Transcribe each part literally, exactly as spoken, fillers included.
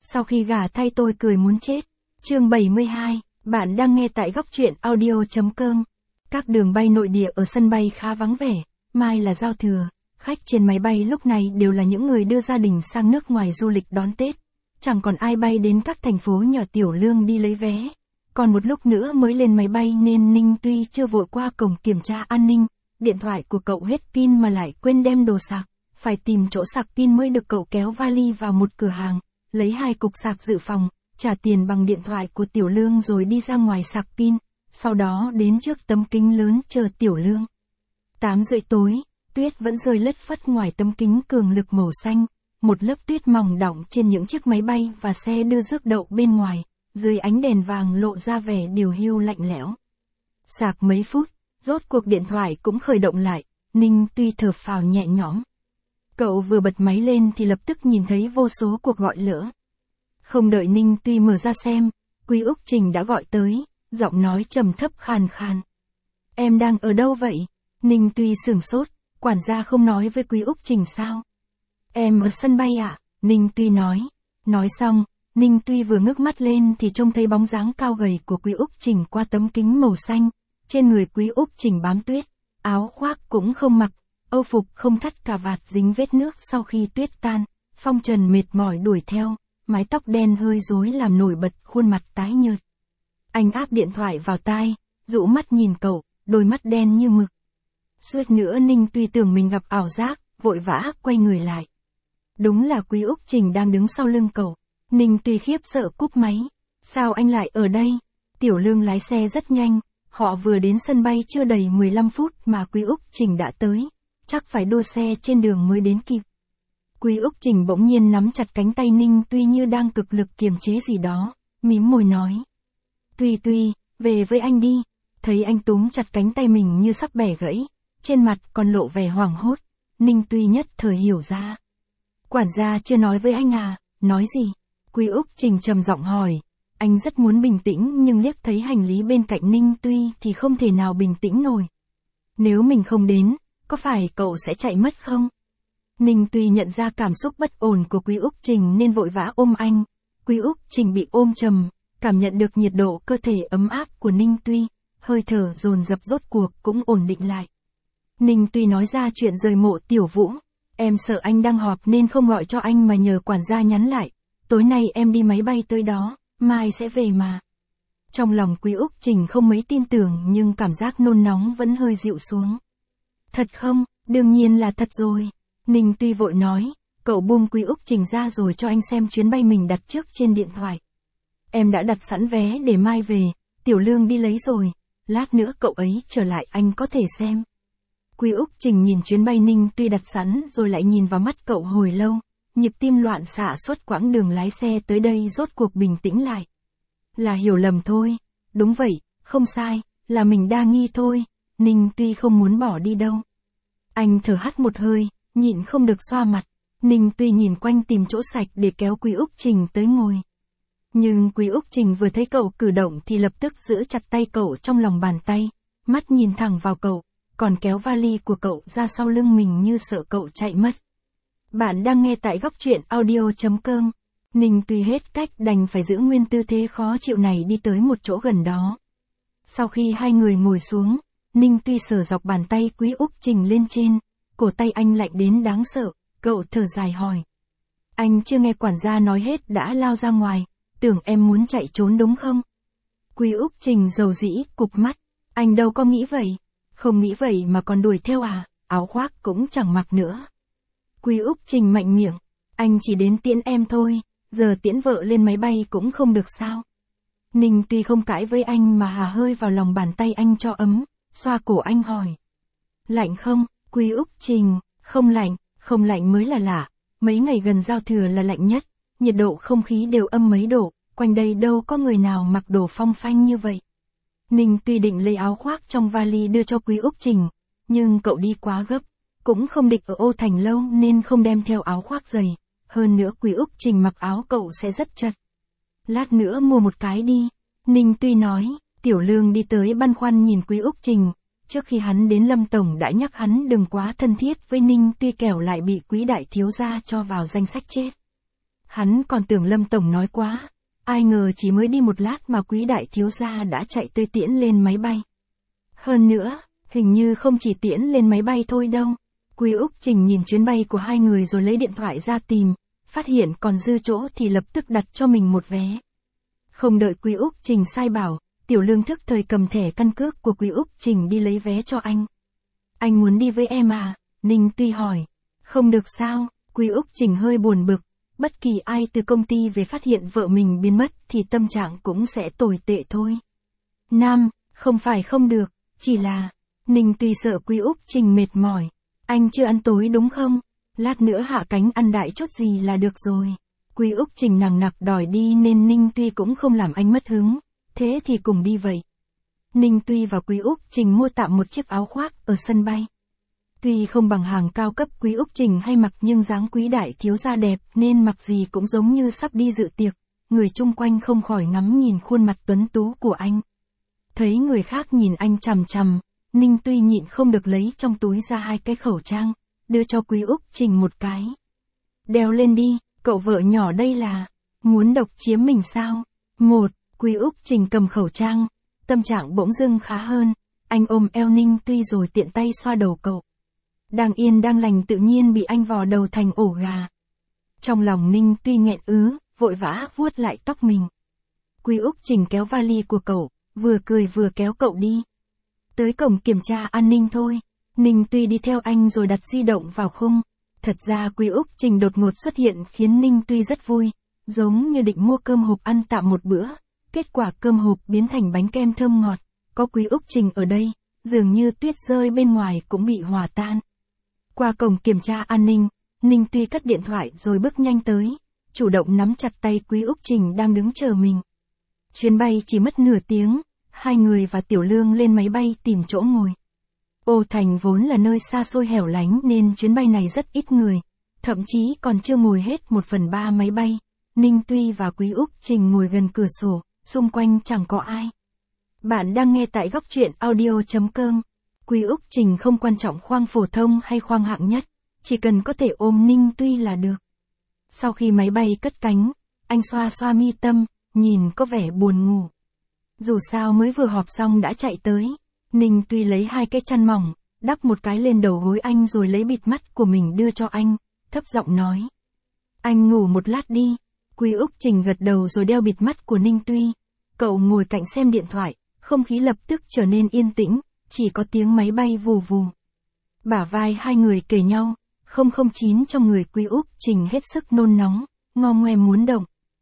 Sau khi gả thay tôi cười muốn chết. Chương bảy mươi hai, bạn đang nghe tại góc truyện audio.com. Các đường bay nội địa ở sân bay khá vắng vẻ, mai là giao thừa, khách trên máy bay lúc này đều là những người đưa gia đình sang nước ngoài du lịch đón Tết. Chẳng còn ai bay đến các thành phố nhỏ Tiểu Lương đi lấy vé. Còn một lúc nữa mới lên máy bay nên Ninh tuy chưa vội qua cổng kiểm tra an ninh, điện thoại của cậu hết pin mà lại quên đem đồ sạc, phải tìm chỗ sạc pin mới được. Cậu kéo vali vào một cửa hàng, lấy hai cục sạc dự phòng, trả tiền bằng điện thoại của Tiểu Lương rồi đi ra ngoài sạc pin, sau đó đến trước tấm kính lớn chờ Tiểu Lương. tám rưỡi tối, tuyết vẫn rơi lất phất ngoài tấm kính cường lực màu xanh, một lớp tuyết mỏng đọng trên những chiếc máy bay và xe đưa rước đậu bên ngoài, dưới ánh đèn vàng lộ ra vẻ điều hưu lạnh lẽo. Sạc mấy phút, rốt cuộc điện thoại cũng khởi động lại, Ninh tuy thở phào nhẹ nhõm. Cậu vừa bật máy lên thì lập tức nhìn thấy vô số cuộc gọi lỡ. Không đợi Ninh tuy mở ra xem, Quý Úc Trình đã gọi tới, giọng nói trầm thấp khàn khàn. Em đang ở đâu vậy? Ninh tuy sửng sốt, quản gia không nói với Quý Úc Trình sao? Em ở sân bay ạ, à? Ninh tuy nói. Nói xong, Ninh tuy vừa ngước mắt lên thì trông thấy bóng dáng cao gầy của Quý Úc Trình qua tấm kính màu xanh. Trên người Quý Úc Trình bám tuyết, áo khoác cũng không mặc, âu phục không thắt cà vạt dính vết nước sau khi tuyết tan, phong trần mệt mỏi đuổi theo, mái tóc đen hơi rối làm nổi bật khuôn mặt tái nhợt. Anh áp điện thoại vào tai, dụ mắt nhìn cậu, đôi mắt đen như mực. Suýt nữa Ninh tuy tưởng mình gặp ảo giác, vội vã quay người lại. Đúng là Quý Úc Trình đang đứng sau lưng cậu. Ninh tuy khiếp sợ cúp máy. Sao anh lại ở đây? Tiểu Lương lái xe rất nhanh, họ vừa đến sân bay chưa đầy mười lăm phút mà Quý Úc Trình đã tới, chắc phải đua xe trên đường mới đến kịp. Quý Úc Trình bỗng nhiên nắm chặt cánh tay Ninh tuy như đang cực lực kiềm chế gì đó, mím môi nói. Tuy tuy, về với anh đi. Thấy anh túm chặt cánh tay mình như sắp bẻ gãy, trên mặt còn lộ vẻ hoảng hốt, Ninh tuy nhất thời hiểu ra. Quản gia chưa nói với anh à? Nói gì? Quý Úc Trình trầm giọng hỏi. Anh rất muốn bình tĩnh nhưng liếc thấy hành lý bên cạnh Ninh tuy thì không thể nào bình tĩnh nổi. Nếu mình không đến, có phải cậu sẽ chạy mất không? Ninh tuy nhận ra cảm xúc bất ổn của Quý Úc Trình nên vội vã ôm anh. Quý Úc Trình bị ôm trầm, cảm nhận được nhiệt độ cơ thể ấm áp của Ninh tuy, hơi thở dồn dập rốt cuộc cũng ổn định lại. Ninh tuy nói ra chuyện rời mộ Tiểu Vũ. Em sợ anh đang họp nên không gọi cho anh mà nhờ quản gia nhắn lại. Tối nay em đi máy bay tới đó, mai sẽ về mà. Trong lòng Quý Úc Trình không mấy tin tưởng nhưng cảm giác nôn nóng vẫn hơi dịu xuống. Thật không? Đương nhiên là thật rồi. Ninh tuy vội nói, cậu buông Quý Úc Trình ra rồi cho anh xem chuyến bay mình đặt trước trên điện thoại. Em đã đặt sẵn vé để mai về, Tiểu Lương đi lấy rồi, lát nữa cậu ấy trở lại anh có thể xem. Quý Úc Trình nhìn chuyến bay Ninh tuy đặt sẵn rồi lại nhìn vào mắt cậu hồi lâu, nhịp tim loạn xạ suốt quãng đường lái xe tới đây rốt cuộc bình tĩnh lại. Là hiểu lầm thôi, đúng vậy, không sai, là mình đa nghi thôi, Ninh tuy không muốn bỏ đi đâu. Anh thở hắt một hơi, nhịn không được xoa mặt, Ninh tuy nhìn quanh tìm chỗ sạch để kéo Quý Úc Trình tới ngồi. Nhưng Quý Úc Trình vừa thấy cậu cử động thì lập tức giữ chặt tay cậu trong lòng bàn tay, mắt nhìn thẳng vào cậu, còn kéo vali của cậu ra sau lưng mình như sợ cậu chạy mất. Bạn đang nghe tại góc truyện audio.com. Ninh tuy hết cách đành phải giữ nguyên tư thế khó chịu này đi tới một chỗ gần đó. Sau khi hai người ngồi xuống, Ninh tuy sờ dọc bàn tay Quý Úc Trình lên trên, cổ tay anh lạnh đến đáng sợ, cậu thở dài hỏi. Anh chưa nghe quản gia nói hết đã lao ra ngoài, tưởng em muốn chạy trốn đúng không? Quý Úc Trình dầu dĩ cụp mắt, anh đâu có nghĩ vậy, không nghĩ vậy mà còn đuổi theo à, áo khoác cũng chẳng mặc nữa. Quý Úc Trình mạnh miệng, anh chỉ đến tiễn em thôi, giờ tiễn vợ lên máy bay cũng không được sao? Ninh tuy không cãi với anh mà hà hơi vào lòng bàn tay anh cho ấm, xoa cổ anh hỏi. Lạnh không? Quý Úc Trình, không lạnh, không lạnh mới là lạ, mấy ngày gần giao thừa là lạnh nhất, nhiệt độ không khí đều âm mấy độ, quanh đây đâu có người nào mặc đồ phong phanh như vậy. Ninh tuy định lấy áo khoác trong vali đưa cho Quý Úc Trình, nhưng cậu đi quá gấp, cũng không định ở ô thành lâu nên không đem theo áo khoác dày, hơn nữa Quý Úc Trình mặc áo cậu sẽ rất chật. Lát nữa mua một cái đi, Ninh tuy nói. Tiểu Lương đi tới băn khoăn nhìn Quý Úc Trình, trước khi hắn đến Lâm Tổng đã nhắc hắn đừng quá thân thiết với Ninh tuy kẻo lại bị Quý đại thiếu gia cho vào danh sách chết. Hắn còn tưởng Lâm Tổng nói quá, ai ngờ chỉ mới đi một lát mà Quý đại thiếu gia đã chạy tới tiễn lên máy bay. Hơn nữa, hình như không chỉ tiễn lên máy bay thôi đâu. Quý Úc Trình nhìn chuyến bay của hai người rồi lấy điện thoại ra tìm, phát hiện còn dư chỗ thì lập tức đặt cho mình một vé. Không đợi Quý Úc Trình sai bảo, Tiểu Lương thức thời cầm thẻ căn cước của Quý Úc Trình đi lấy vé cho anh. Anh muốn đi với em à? Ninh Tuy hỏi. Không được sao? Quý Úc Trình hơi buồn bực. Bất kỳ ai từ công ty về phát hiện vợ mình biến mất thì tâm trạng cũng sẽ tồi tệ thôi. Nam, không phải không được, chỉ là... Ninh Tuy sợ Quý Úc Trình mệt mỏi. Anh chưa ăn tối đúng không? Lát nữa hạ cánh ăn đại chút gì là được rồi. Quý Úc Trình nằng nặc đòi đi nên Ninh Tuy cũng không làm anh mất hứng. Thế thì cùng đi vậy. Ninh Tuy và Quý Úc Trình mua tạm một chiếc áo khoác ở sân bay. Tuy không bằng hàng cao cấp Quý Úc Trình hay mặc nhưng dáng Quý đại thiếu gia đẹp nên mặc gì cũng giống như sắp đi dự tiệc. Người chung quanh không khỏi ngắm nhìn khuôn mặt tuấn tú của anh. Thấy người khác nhìn anh chằm chằm, Ninh Tuy nhịn không được lấy trong túi ra hai cái khẩu trang, đưa cho Quý Úc Trình một cái. Đeo lên đi, cậu vợ nhỏ đây là, muốn độc chiếm mình sao? Một, Quý Úc Trình cầm khẩu trang, tâm trạng bỗng dưng khá hơn, anh ôm eo Ninh Tuy rồi tiện tay xoa đầu cậu. Đang yên đang lành tự nhiên bị anh vò đầu thành ổ gà. Trong lòng Ninh Tuy nghẹn ứ, vội vã vuốt lại tóc mình. Quý Úc Trình kéo vali của cậu, vừa cười vừa kéo cậu đi. Tới cổng kiểm tra an ninh thôi. Ninh Tuy đi theo anh rồi đặt di động vào khung. Thật ra Quý Úc Trình đột ngột xuất hiện khiến Ninh Tuy rất vui. Giống như định mua cơm hộp ăn tạm một bữa. Kết quả cơm hộp biến thành bánh kem thơm ngọt. Có Quý Úc Trình ở đây, dường như tuyết rơi bên ngoài cũng bị hòa tan. Qua cổng kiểm tra an ninh, Ninh Tuy cất điện thoại rồi bước nhanh tới. Chủ động nắm chặt tay Quý Úc Trình đang đứng chờ mình. Chuyến bay chỉ mất nửa tiếng. Hai người và Tiểu Lương lên máy bay tìm chỗ ngồi. Ô Thành vốn là nơi xa xôi hẻo lánh nên chuyến bay này rất ít người. Thậm chí còn chưa ngồi hết một phần ba máy bay. Ninh Tuy và Quý Úc Trình ngồi gần cửa sổ, xung quanh chẳng có ai. Bạn đang nghe tại góc truyện audio chấm com. Quý Úc Trình không quan trọng khoang phổ thông hay khoang hạng nhất, chỉ cần có thể ôm Ninh Tuy là được. Sau khi máy bay cất cánh, anh xoa xoa mi tâm, nhìn có vẻ buồn ngủ. Dù sao mới vừa họp xong đã chạy tới. Ninh Tuy lấy hai cái chăn mỏng, đắp một cái lên đầu gối anh rồi lấy bịt mắt của mình đưa cho anh, thấp giọng nói. Anh ngủ một lát đi. Quý Úc Trình gật đầu rồi đeo bịt mắt của Ninh Tuy. Cậu ngồi cạnh xem điện thoại, không khí lập tức trở nên yên tĩnh, chỉ có tiếng máy bay vù vù. Bả vai hai người kề nhau, không không chín trong người Quý Úc Trình hết sức nôn nóng, ngo ngoe muốn động.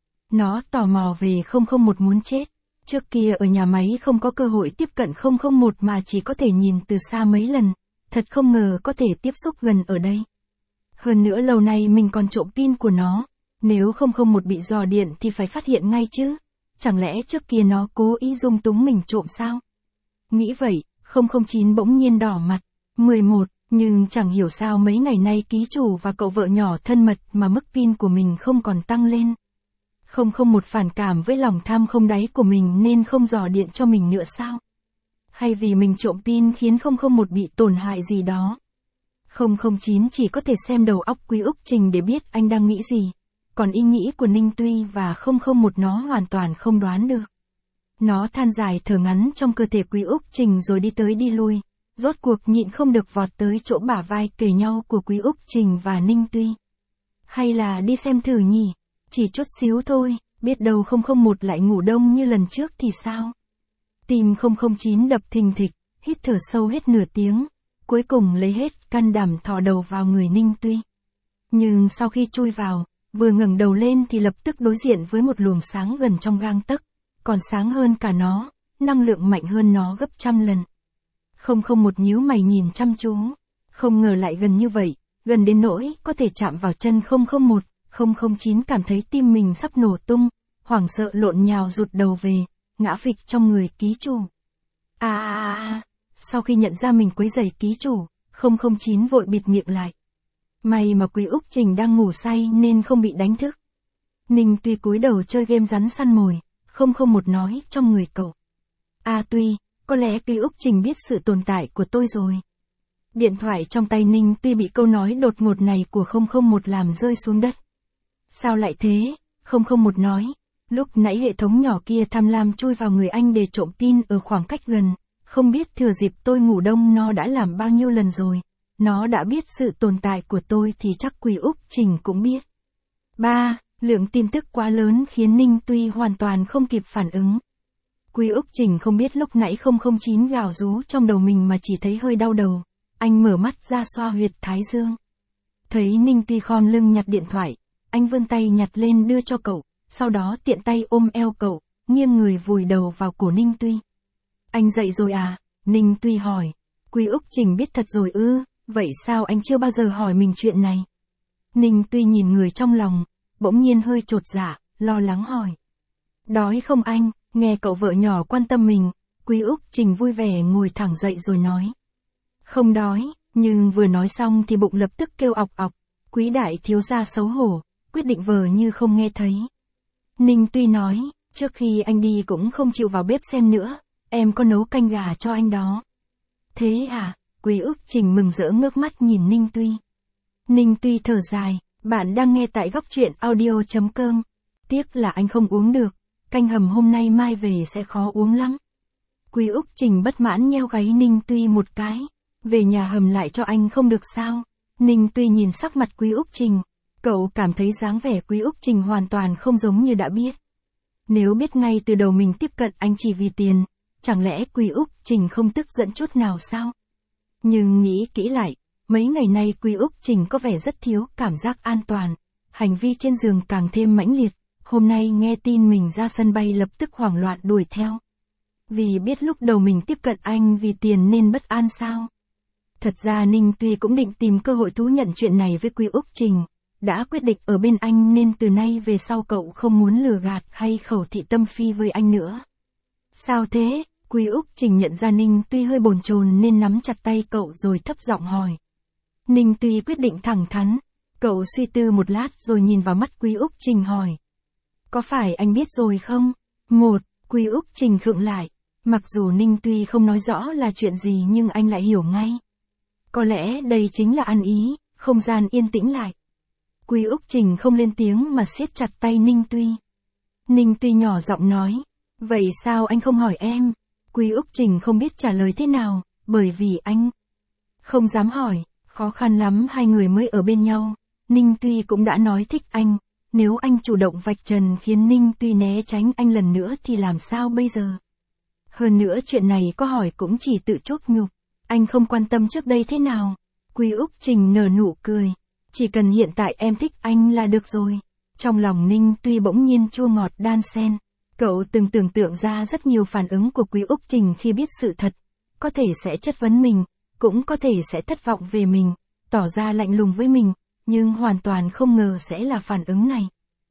Nó tò mò về không không một muốn chết. Trước kia ở nhà máy không có cơ hội tiếp cận không không một mà chỉ có thể nhìn từ xa mấy lần, thật không ngờ có thể tiếp xúc gần ở đây. Hơn nữa lâu nay mình còn trộm pin của nó, nếu không không một bị dò điện thì phải phát hiện ngay chứ, chẳng lẽ trước kia nó cố ý dung túng mình trộm sao? Nghĩ vậy, không không chín bỗng nhiên đỏ mặt. mười một, nhưng chẳng hiểu sao mấy ngày nay ký chủ và cậu vợ nhỏ thân mật mà mức pin của mình không còn tăng lên. Không không một phản cảm với lòng tham không đáy của mình nên không dò điện cho mình nữa sao? Hay vì mình trộm pin khiến không không một bị tổn hại gì đó? không không chín chỉ có thể xem đầu óc Quý Úc Trình để biết anh đang nghĩ gì. Còn ý nghĩ của Ninh Tuy và không không một nó hoàn toàn không đoán được. Nó than dài thở ngắn trong cơ thể Quý Úc Trình rồi đi tới đi lui. Rốt cuộc nhịn không được vọt tới chỗ bả vai kề nhau của Quý Úc Trình và Ninh Tuy. Hay là đi xem thử nhỉ? Chỉ chút xíu thôi, biết đâu không không một lại ngủ đông như lần trước thì sao? Tim không không chín đập thình thịch, hít thở sâu hết nửa tiếng, cuối cùng lấy hết can đảm thò đầu vào người Ninh Tuy. Nhưng sau khi chui vào, vừa ngẩng đầu lên thì lập tức đối diện với một luồng sáng gần trong gang tấc, còn sáng hơn cả nó, năng lượng mạnh hơn nó gấp trăm lần. Không không một nhíu mày nhìn chăm chú, không ngờ lại gần như vậy, gần đến nỗi có thể chạm vào chân không không một. không không chín cảm thấy tim mình sắp nổ tung, hoảng sợ lộn nhào rụt đầu về, ngã phịch trong người ký chủ. À à à, sau khi nhận ra mình quấy rầy ký chủ, không không chín vội bịt miệng lại. May mà Quý Úc Trình đang ngủ say nên không bị đánh thức. Ninh Tuy cúi đầu chơi game rắn săn mồi, không không một nói trong người cậu. À Tuy, có lẽ Quý Úc Trình biết sự tồn tại của tôi rồi. Điện thoại trong tay Ninh Tuy bị câu nói đột ngột này của không không một làm rơi xuống đất. Sao lại thế? Không không một nói. Lúc nãy hệ thống nhỏ kia tham lam chui vào người anh để trộm pin ở khoảng cách gần. Không biết thừa dịp tôi ngủ đông nó đã làm bao nhiêu lần rồi. Nó đã biết sự tồn tại của tôi thì chắc Quý Úc Trình cũng biết. ba. Lượng tin tức quá lớn khiến Ninh Tuy hoàn toàn không kịp phản ứng. Quý Úc Trình không biết lúc nãy không không chín gào rú trong đầu mình mà chỉ thấy hơi đau đầu. Anh mở mắt ra xoa huyệt thái dương. Thấy Ninh Tuy khom lưng nhặt điện thoại, anh vươn tay nhặt lên đưa cho cậu, sau đó tiện tay ôm eo cậu, nghiêng người vùi đầu vào cổ Ninh Tuy. Anh dậy rồi à? Ninh Tuy hỏi. Quý Úc Trình biết thật rồi ư, vậy sao anh chưa bao giờ hỏi mình chuyện này? Ninh Tuy nhìn người trong lòng, bỗng nhiên hơi chột dạ, lo lắng hỏi. Đói không anh? Nghe cậu vợ nhỏ quan tâm mình, Quý Úc Trình vui vẻ ngồi thẳng dậy rồi nói. Không đói, nhưng vừa nói xong thì bụng lập tức kêu ọc ọc. Quý đại thiếu gia xấu hổ, quyết định vờ như không nghe thấy. Ninh Tuy nói, trước khi anh đi cũng không chịu vào bếp xem nữa, em có nấu canh gà cho anh đó. Thế à? Quý Úc Trình mừng rỡ ngước mắt nhìn Ninh Tuy. Ninh Tuy thở dài, bạn đang nghe tại góc truyện audio chấm com. Tiếc là anh không uống được, canh hầm hôm nay mai về sẽ khó uống lắm. Quý Úc Trình bất mãn nheo gáy Ninh Tuy một cái. Về nhà hầm lại cho anh không được sao? Ninh Tuy nhìn sắc mặt Quý Úc Trình. Cậu cảm thấy dáng vẻ Quý Úc Trình hoàn toàn không giống như đã biết. Nếu biết ngay từ đầu mình tiếp cận anh chỉ vì tiền, chẳng lẽ Quý Úc Trình không tức giận chút nào sao? Nhưng nghĩ kỹ lại, mấy ngày nay Quý Úc Trình có vẻ rất thiếu cảm giác an toàn. Hành vi trên giường càng thêm mãnh liệt. Hôm nay nghe tin mình ra sân bay lập tức hoảng loạn đuổi theo. Vì biết lúc đầu mình tiếp cận anh vì tiền nên bất an sao? Thật ra Ninh Tuy cũng định tìm cơ hội thú nhận chuyện này với Quý Úc Trình. Đã quyết định ở bên anh nên từ nay về sau cậu không muốn lừa gạt hay khẩu thị tâm phi với anh nữa. Sao thế? Quý Úc Trình nhận ra Ninh Tuy hơi bồn chồn nên nắm chặt tay cậu rồi thấp giọng hỏi. Ninh Tuy quyết định thẳng thắn. Cậu suy tư một lát rồi nhìn vào mắt Quý Úc Trình hỏi. Có phải anh biết rồi không? Một, Quý Úc Trình khựng lại. Mặc dù Ninh Tuy không nói rõ là chuyện gì nhưng anh lại hiểu ngay. Có lẽ đây chính là ăn ý, không gian yên tĩnh lại. Quý Úc Trình không lên tiếng mà siết chặt tay Ninh Tuy. Ninh Tuy nhỏ giọng nói. Vậy sao anh không hỏi em? Quý Úc Trình không biết trả lời thế nào, bởi vì anh không dám hỏi, khó khăn lắm hai người mới ở bên nhau. Ninh Tuy cũng đã nói thích anh. Nếu anh chủ động vạch trần khiến Ninh Tuy né tránh anh lần nữa thì làm sao bây giờ? Hơn nữa chuyện này có hỏi cũng chỉ tự chuốc nhục. Anh không quan tâm trước đây thế nào? Quý Úc Trình nở nụ cười. Chỉ cần hiện tại em thích anh là được rồi. Trong lòng Ninh Tuy bỗng nhiên chua ngọt đan xen. Cậu từng tưởng tượng ra rất nhiều phản ứng của Quý Úc Trình khi biết sự thật. Có thể sẽ chất vấn mình, cũng có thể sẽ thất vọng về mình, tỏ ra lạnh lùng với mình, nhưng hoàn toàn không ngờ sẽ là phản ứng này.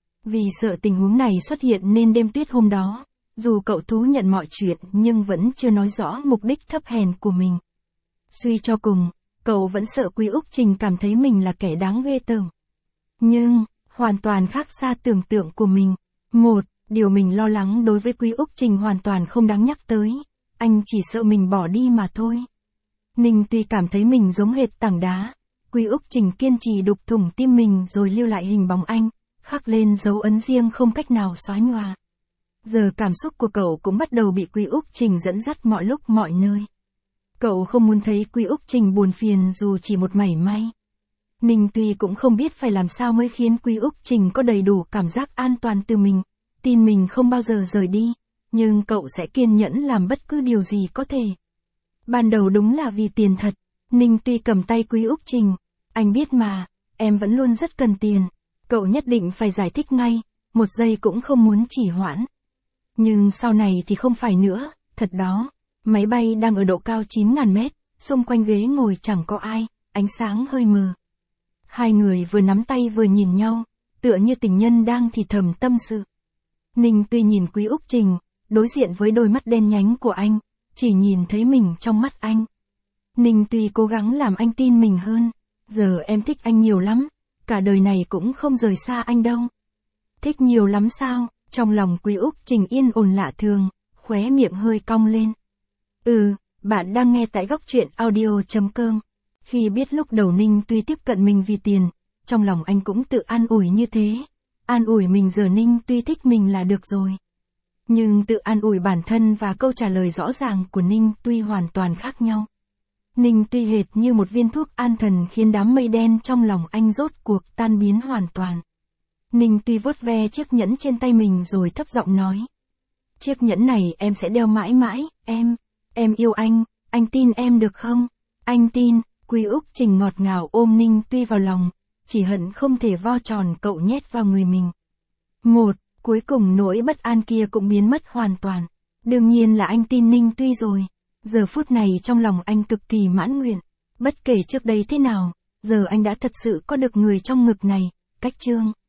Vì sợ tình huống này xuất hiện nên đêm tuyết hôm đó, dù cậu thú nhận mọi chuyện nhưng vẫn chưa nói rõ mục đích thấp hèn của mình. Suy cho cùng, cậu vẫn sợ Quý Úc Trình cảm thấy mình là kẻ đáng ghê tởm. Nhưng, hoàn toàn khác xa tưởng tượng của mình. Một, điều mình lo lắng đối với Quý Úc Trình hoàn toàn không đáng nhắc tới. Anh chỉ sợ mình bỏ đi mà thôi. Ninh Tuy cảm thấy mình giống hệt tảng đá. Quý Úc Trình kiên trì đục thủng tim mình rồi lưu lại hình bóng anh, khắc lên dấu ấn riêng không cách nào xóa nhòa. Giờ cảm xúc của cậu cũng bắt đầu bị Quý Úc Trình dẫn dắt mọi lúc mọi nơi. Cậu không muốn thấy Quý Úc Trình buồn phiền dù chỉ một mảy may. Ninh Tuy cũng không biết phải làm sao mới khiến Quý Úc Trình có đầy đủ cảm giác an toàn từ mình, tin mình không bao giờ rời đi, nhưng cậu sẽ kiên nhẫn làm bất cứ điều gì có thể. Ban đầu đúng là vì tiền thật. Ninh Tuy cầm tay Quý Úc Trình. Anh biết mà, em vẫn luôn rất cần tiền. Cậu nhất định phải giải thích ngay, một giây cũng không muốn trì hoãn. Nhưng sau này thì không phải nữa, thật đó. Máy bay đang ở độ cao chín nghìn mét, xung quanh ghế ngồi chẳng có ai, ánh sáng hơi mờ. Hai người vừa nắm tay vừa nhìn nhau, tựa như tình nhân đang thì thầm tâm sự. Ninh Tuy nhìn Quý Úc Trình, đối diện với đôi mắt đen nhánh của anh, chỉ nhìn thấy mình trong mắt anh. Ninh Tuy cố gắng làm anh tin mình hơn. Giờ em thích anh nhiều lắm, cả đời này cũng không rời xa anh đâu. Thích nhiều lắm sao? Trong lòng Quý Úc Trình yên ổn lạ thường, khóe miệng hơi cong lên. Ừ, bạn đang nghe tại góc truyện audio chấm com. Khi biết lúc đầu Ninh Tuy tiếp cận mình vì tiền, trong lòng anh cũng tự an ủi như thế. An ủi mình giờ Ninh Tuy thích mình là được rồi. Nhưng tự an ủi bản thân và câu trả lời rõ ràng của Ninh Tuy hoàn toàn khác nhau. Ninh Tuy hệt như một viên thuốc an thần khiến đám mây đen trong lòng anh rốt cuộc tan biến hoàn toàn. Ninh Tuy vuốt ve chiếc nhẫn trên tay mình rồi thấp giọng nói. Chiếc nhẫn này em sẽ đeo mãi mãi, em, em yêu anh, anh tin em được không? Anh tin, Quý Úc Trình ngọt ngào ôm Ninh Tuy vào lòng, chỉ hận không thể vo tròn cậu nhét vào người mình. Một, cuối cùng nỗi bất an kia cũng biến mất hoàn toàn. Đương nhiên là anh tin Ninh Tuy rồi. Giờ phút này trong lòng anh cực kỳ mãn nguyện. Bất kể trước đây thế nào, giờ anh đã thật sự có được người trong ngực này, Cách Chương.